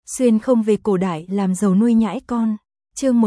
Xuyên không về cổ đại làm giàu nuôi nhãi con. Chương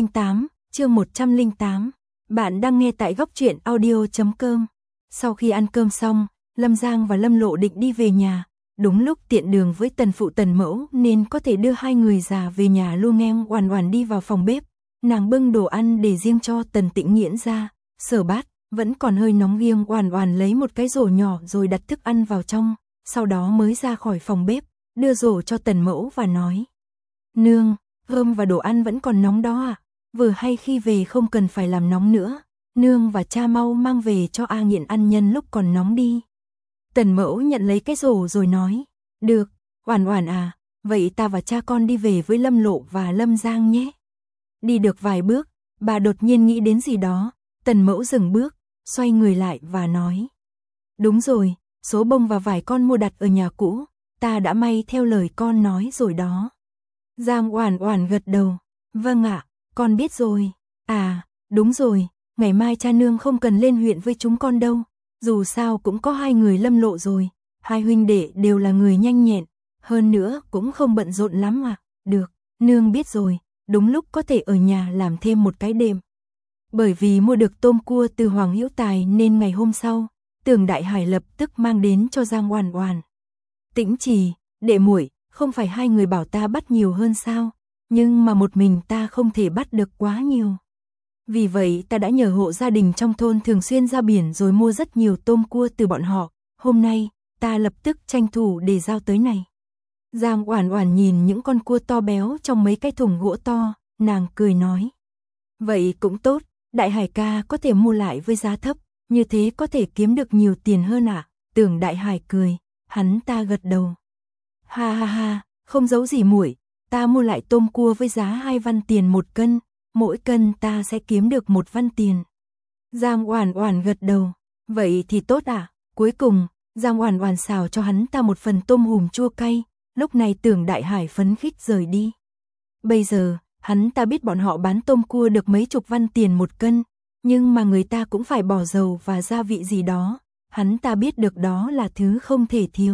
108. Bạn đang nghe tại góc truyện audio.com. Sau khi ăn cơm xong, Lâm Giang và Lâm Lộ định đi về nhà. Đúng lúc tiện đường với tần phụ tần mẫu nên có thể đưa hai người già về nhà luôn. Em Oản Oản đi vào phòng bếp, nàng bưng đồ ăn để riêng cho Tần Tĩnh Nghiễn ra. Sở bát vẫn còn hơi nóng, riêng Oản Oản lấy một cái rổ nhỏ rồi đặt thức ăn vào trong, sau đó mới ra khỏi phòng bếp, đưa rổ cho Tần Mẫu và nói: "Nương, cơm và đồ ăn vẫn còn nóng đó à? Vừa hay khi về không cần phải làm nóng nữa, nương và cha mau mang về cho A Nghiện ăn nhân lúc còn nóng đi." Tần Mẫu nhận lấy cái rổ rồi nói: "Được, Oản Oản à, vậy ta và cha con đi về với Lâm Lộ và Lâm Giang nhé." Đi được vài bước, bà đột nhiên nghĩ đến gì đó, Tần Mẫu dừng bước, xoay người lại và nói: "Đúng rồi, số bông và vải con mua đặt ở nhà cũ, ta đã may theo lời con nói rồi đó." Giang Oản Oản gật đầu: "Vâng ạ, con biết rồi." "À, đúng rồi, ngày mai cha nương không cần lên huyện với chúng con đâu, dù sao cũng có hai người Lâm Lộ rồi, hai huynh đệ đều là người nhanh nhẹn, hơn nữa cũng không bận rộn lắm à." "Được, nương biết rồi." Đúng lúc có thể ở nhà làm thêm một cái đêm. Bởi vì mua được tôm cua từ Hoàng Hữu Tài nên ngày hôm sau, Tưởng Đại Hải lập tức mang đến cho Giang Oản Oản. "Tĩnh Trì, đệ muội, không phải hai người bảo ta bắt nhiều hơn sao? Nhưng mà một mình ta không thể bắt được quá nhiều. Vì vậy ta đã nhờ hộ gia đình trong thôn thường xuyên ra biển rồi mua rất nhiều tôm cua từ bọn họ. Hôm nay, ta lập tức tranh thủ để giao tới này." Giang Oản Oản nhìn những con cua to béo trong mấy cái thùng gỗ to, nàng cười nói: "Vậy cũng tốt, Đại Hải ca có thể mua lại với giá thấp, như thế có thể kiếm được nhiều tiền hơn ạ." Tưởng Đại Hải cười, hắn ta gật đầu: "Ha ha ha, không giấu gì muội, ta mua lại tôm cua với giá 2 văn tiền một cân, mỗi cân ta sẽ kiếm được 1 văn tiền." Giang Oản Oản gật đầu: "Vậy thì tốt ạ." Cuối cùng, Giang Oản Oản xào cho hắn ta một phần tôm hùm chua cay. Lúc này Tưởng Đại Hải phấn khích rời đi. Bây giờ, hắn ta biết bọn họ bán tôm cua được mấy chục văn tiền một cân, nhưng mà người ta cũng phải bỏ dầu và gia vị gì đó, hắn ta biết được đó là thứ không thể thiếu.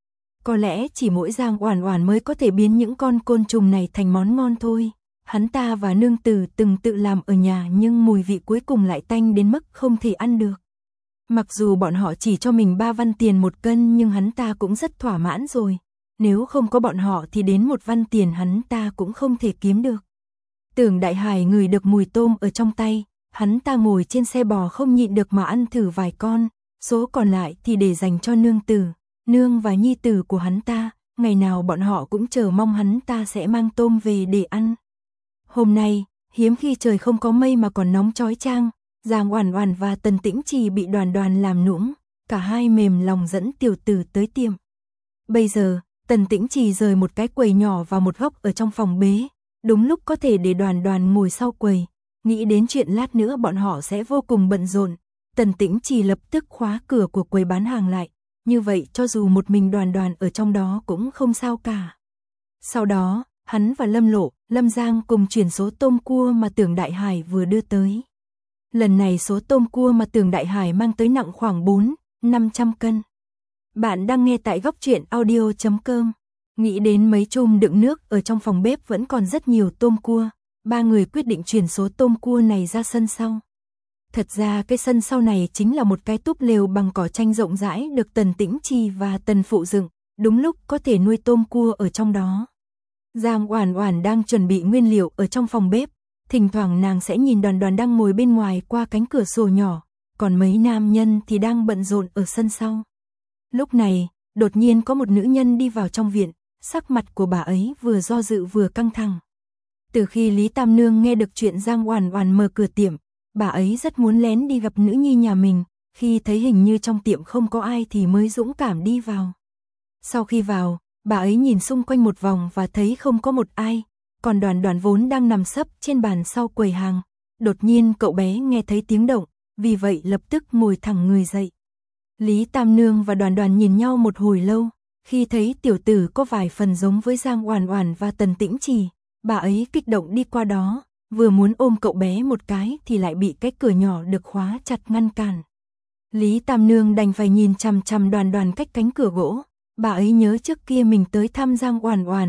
Có lẽ chỉ mỗi Giang Oản Oản mới có thể biến những con côn trùng này thành món ngon thôi. Hắn ta và nương tử từng tự làm ở nhà nhưng mùi vị cuối cùng lại tanh đến mức không thể ăn được. Mặc dù bọn họ chỉ cho mình 3 văn tiền một cân nhưng hắn ta cũng rất thỏa mãn rồi. Nếu không có bọn họ thì đến 1 văn tiền hắn ta cũng không thể kiếm được. Tưởng Đại Hải ngửi được mùi tôm ở trong tay, hắn ta ngồi trên xe bò không nhịn được mà ăn thử vài con, số còn lại thì để dành cho nương tử, nương và nhi tử của hắn ta, ngày nào bọn họ cũng chờ mong hắn ta sẽ mang tôm về để ăn. Hôm nay, hiếm khi trời không có mây mà còn nóng chói chang, Giang Oản Oản và Tần Tĩnh Trì bị Đoàn Đoàn làm nũng, cả hai mềm lòng dẫn tiểu tử tới tiệm. Bây giờ, Tần Tĩnh Trì rời một cái quầy nhỏ vào một góc ở trong phòng bế, đúng lúc có thể để Đoàn Đoàn ngồi sau quầy, nghĩ đến chuyện lát nữa bọn họ sẽ vô cùng bận rộn, Tần Tĩnh Trì lập tức khóa cửa của quầy bán hàng lại, như vậy cho dù một mình Đoàn Đoàn ở trong đó cũng không sao cả. Sau đó, hắn và Lâm Lộ, Lâm Giang cùng chuyển số tôm cua mà Tưởng Đại Hải vừa đưa tới. Lần này số tôm cua mà Tưởng Đại Hải mang tới nặng khoảng 400-500 cân. Bạn đang nghe tại góc truyện audio.com. Nghĩ đến mấy chum đựng nước ở trong phòng bếp vẫn còn rất nhiều tôm cua, ba người quyết định chuyển số tôm cua này ra sân sau. Thật ra cái sân sau này chính là một cái túp lều bằng cỏ tranh rộng rãi được Tần Tĩnh Trì và Tần Phụ dựng, đúng lúc có thể nuôi tôm cua ở trong đó. Giang Oản Oản đang chuẩn bị nguyên liệu ở trong phòng bếp, thỉnh thoảng nàng sẽ nhìn Đoàn Đoàn đang ngồi bên ngoài qua cánh cửa sổ nhỏ, còn mấy nam nhân thì đang bận rộn ở sân sau. Lúc này, đột nhiên có một nữ nhân đi vào trong viện, sắc mặt của bà ấy vừa do dự vừa căng thẳng. Từ khi Lý Tam Nương nghe được chuyện Giang Oản Oản mở cửa tiệm, bà ấy rất muốn lén đi gặp nữ nhi nhà mình, khi thấy hình như trong tiệm không có ai thì mới dũng cảm đi vào. Sau khi vào, bà ấy nhìn xung quanh một vòng và thấy không có một ai, còn Đoàn Đoàn vốn đang nằm sấp trên bàn sau quầy hàng. Đột nhiên cậu bé nghe thấy tiếng động, vì vậy lập tức ngồi thẳng người dậy. Lý Tam Nương và Đoàn Đoàn nhìn nhau một hồi lâu, khi thấy tiểu tử có vài phần giống với Giang Oản Oản và Tần Tĩnh Trì, bà ấy kích động đi qua đó, vừa muốn ôm cậu bé một cái thì lại bị cái cửa nhỏ được khóa chặt ngăn cản. Lý Tam Nương đành phải nhìn chằm chằm Đoàn Đoàn cách cánh cửa gỗ, bà ấy nhớ trước kia mình tới thăm Giang Oản Oản,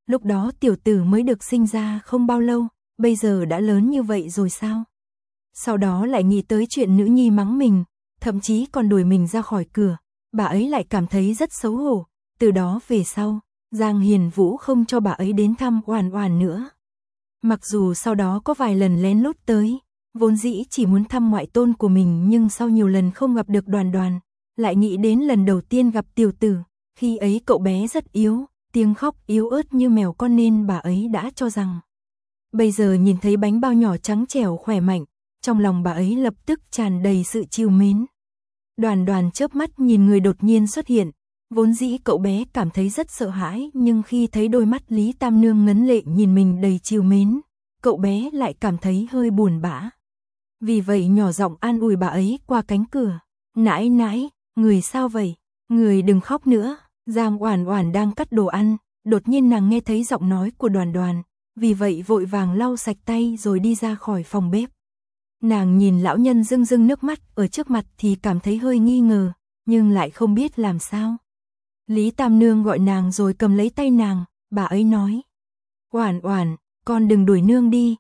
lúc đó tiểu tử mới được sinh ra không bao lâu, bây giờ đã lớn như vậy rồi sao? Sau đó lại nghĩ tới chuyện nữ nhi mắng mình, thậm chí còn đuổi mình ra khỏi cửa, bà ấy lại cảm thấy rất xấu hổ, từ đó về sau, Giang Hiền Vũ không cho bà ấy đến thăm Oản Oản nữa. Mặc dù sau đó có vài lần lén lút tới, vốn dĩ chỉ muốn thăm ngoại tôn của mình nhưng sau nhiều lần không gặp được Đoàn Đoàn, lại nghĩ đến lần đầu tiên gặp tiểu tử, khi ấy cậu bé rất yếu, tiếng khóc yếu ớt như mèo con nên bà ấy đã cho rằng. Bây giờ nhìn thấy bánh bao nhỏ trắng trẻo khỏe mạnh, trong lòng bà ấy lập tức tràn đầy sự trìu mến. Đoàn Đoàn chớp mắt nhìn người đột nhiên xuất hiện, vốn dĩ cậu bé cảm thấy rất sợ hãi nhưng khi thấy đôi mắt Lý Tam Nương ngấn lệ nhìn mình đầy trìu mến, cậu bé lại cảm thấy hơi buồn bã. Vì vậy nhỏ giọng an ủi bà ấy qua cánh cửa, nãi nãi, người sao vậy, người đừng khóc nữa. Giang Oản Oản đang cắt đồ ăn, đột nhiên nàng nghe thấy giọng nói của Đoàn Đoàn, vì vậy vội vàng lau sạch tay rồi đi ra khỏi phòng bếp. Nàng nhìn lão nhân rưng rưng nước mắt ở trước mặt thì cảm thấy hơi nghi ngờ, nhưng lại không biết làm sao. Lý Tam Nương gọi nàng rồi cầm lấy tay nàng, bà ấy nói: "Oản Oản, con đừng đuổi nương đi,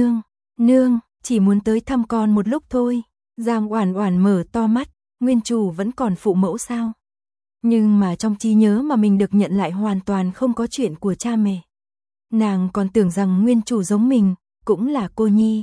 nương chỉ muốn tới thăm con một lúc thôi." Giang Oản Oản mở to mắt, nguyên chủ vẫn còn phụ mẫu sao? Nhưng mà trong trí nhớ mà mình được nhận lại hoàn toàn không có chuyện của cha mẹ. Nàng còn tưởng rằng nguyên chủ giống mình, cũng là cô nhi.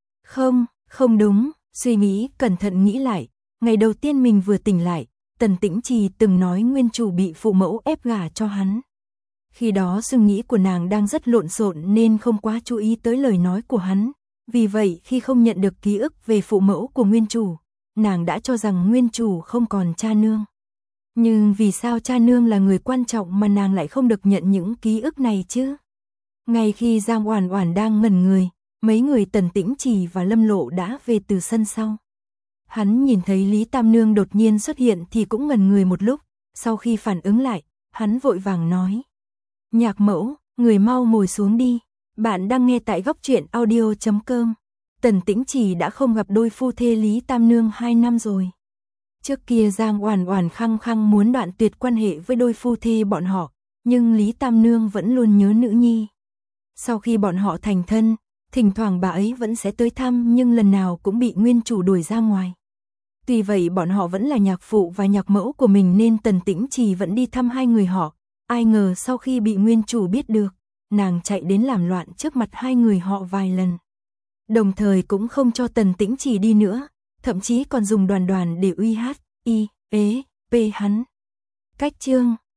Không đúng, suy nghĩ cẩn thận nghĩ lại, ngày đầu tiên mình vừa tỉnh lại, Tần Tĩnh Trì từng nói nguyên chủ bị phụ mẫu ép gả cho hắn. Khi đó suy nghĩ của nàng đang rất lộn xộn nên không quá chú ý tới lời nói của hắn. Vì vậy khi không nhận được ký ức về phụ mẫu của nguyên chủ, nàng đã cho rằng nguyên chủ không còn cha nương. Nhưng vì sao cha nương là người quan trọng mà nàng lại không được nhận những ký ức này chứ? Ngay khi Giang Oản Oản đang ngẩn người, mấy người Tần Tĩnh Trì và Lâm Lộ đã về từ sân sau. Hắn nhìn thấy Lý Tam Nương đột nhiên xuất hiện thì cũng ngẩn người một lúc, sau khi phản ứng lại, hắn vội vàng nói: "Nhạc mẫu, người mau ngồi xuống đi, bạn đang nghe tại Góc Truyện Audio.com." Tần Tĩnh Trì đã không gặp đôi phu thê Lý Tam Nương 2 năm rồi. Trước kia Giang Oản Oản khăng khăng muốn đoạn tuyệt quan hệ với đôi phu thê bọn họ, nhưng Lý Tam Nương vẫn luôn nhớ nữ nhi. Sau khi bọn họ thành thân, thỉnh thoảng bà ấy vẫn sẽ tới thăm nhưng lần nào cũng bị nguyên chủ đuổi ra ngoài. Tuy vậy bọn họ vẫn là nhạc phụ và nhạc mẫu của mình nên Tần Tĩnh Trì vẫn đi thăm hai người họ. Ai ngờ sau khi bị nguyên chủ biết được, nàng chạy đến làm loạn trước mặt hai người họ vài lần. Đồng thời cũng không cho Tần Tĩnh Trì đi nữa, thậm chí còn dùng Đoàn Đoàn để uy hiếp hắn. Cách chương